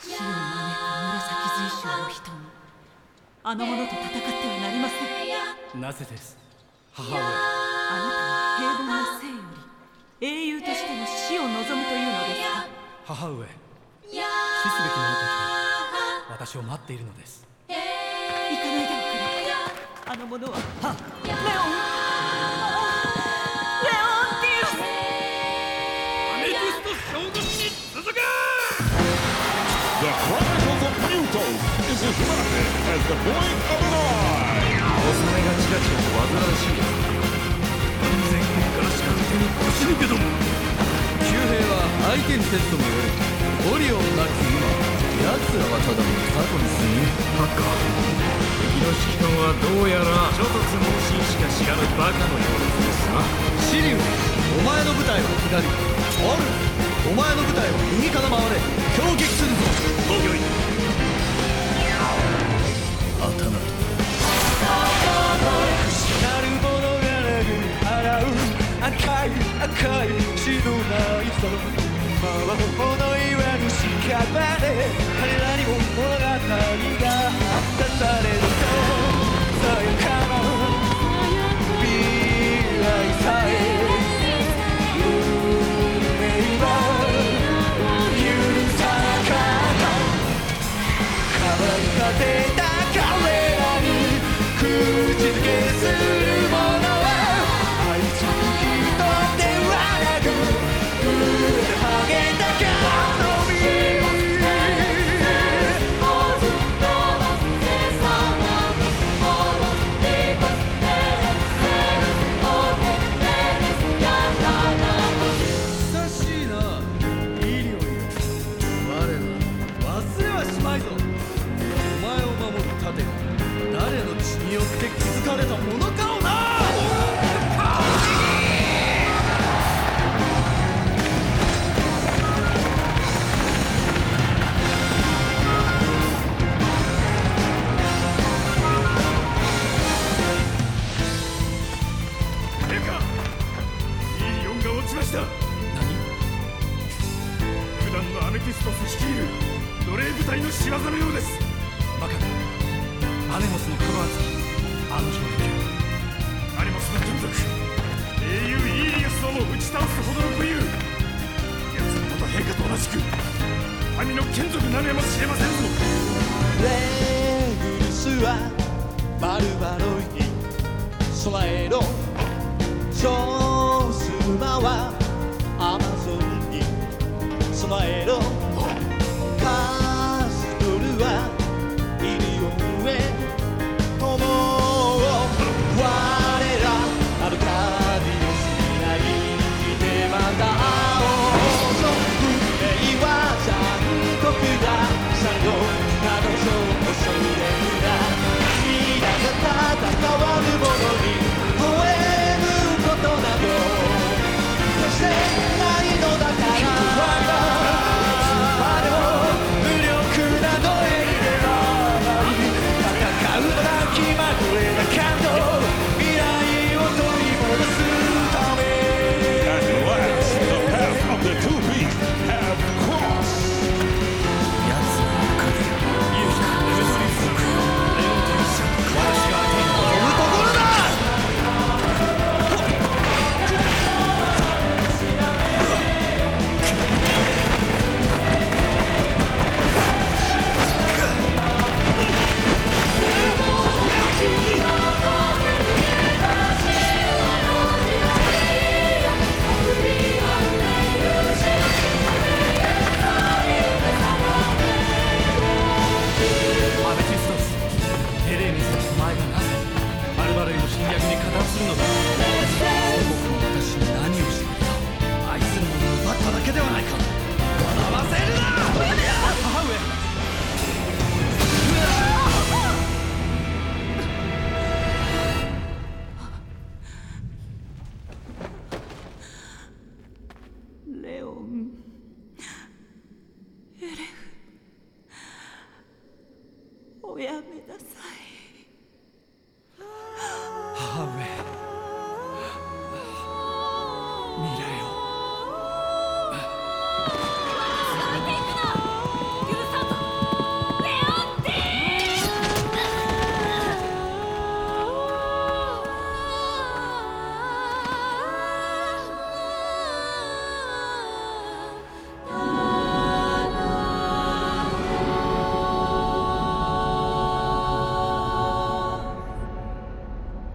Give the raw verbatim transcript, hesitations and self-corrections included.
死を招く紫随将の人にあの者と戦ってはなりません。 なぜです、母上。 あなたは平凡な生より英雄としての死を望むというのですか？ 母上、死すべき者たちが私を待っているのです。 行かないでおくれ。あの者ははレオンレオンティウス。 アメティスト将軍に続け。 The Chronicles of Mutos is as rapid as the blink of an eye. 小雨がチラチラと煩わしいです。安全圏からしか手に越し抜けども、旧兵は相手にせずともよい。オリオンなき今、奴らはただの雑魚に過ぎん。ハッカー、敵の指揮官はどうやら諸突猛進しか知らぬバカのようですな。シリウス、お前の部隊は左、オルお前の部隊は右から回れ。攻撃するぞ。よい。頭となる者が殴り払う赤い赤い血のないぞ。魔は物言わぬ屍で彼らにも物語が明かされると。さやかな未来さえ運命は許さなかった。変わり果てた彼らに口づけするものは愛する人ではなく上でハゲた顔の身。久しいな、イリオンよ。我ら忘れはしまいぞ。お前を守る盾が誰の血によって築かれたものかをな。レカ、イリオンが落ちました。何？普段のアメティストス率いる奴隷部隊の仕業のようです。バカだ。アネモスのクロアツあの状況。アネモスの眷属英雄イーリウスをも打ち倒すほどの武勇。奴の元陛下と同じく民の眷属なのやもしれませんぞ。レグルスはバルバロイに備えろ。ジョースマはアマゾンに備えろ。カストルはイリオンへ友を。我らアルカディオスになりにてまた会おうぞ。運命は残酷だ。最後彼女の少年だ。皆が戦わぬ者に吠えることなど決してないのだから。でも無力などへ入れない戦うのだ。気まぐれな感動、未来を取り戻すため。 At last, the path of the two beasts have crossed. 奴の中で勇気エメソリウス族レオンティウス、私が手に望むところだ。アメティストス、ヘレーネスの前がなぜバルバルへの侵略に加担するのだ。祖国の私に何をしてくれた。愛する者を奪っただけではないか。笑わせるな。母上。 レオン、エレフ、おやめなさい。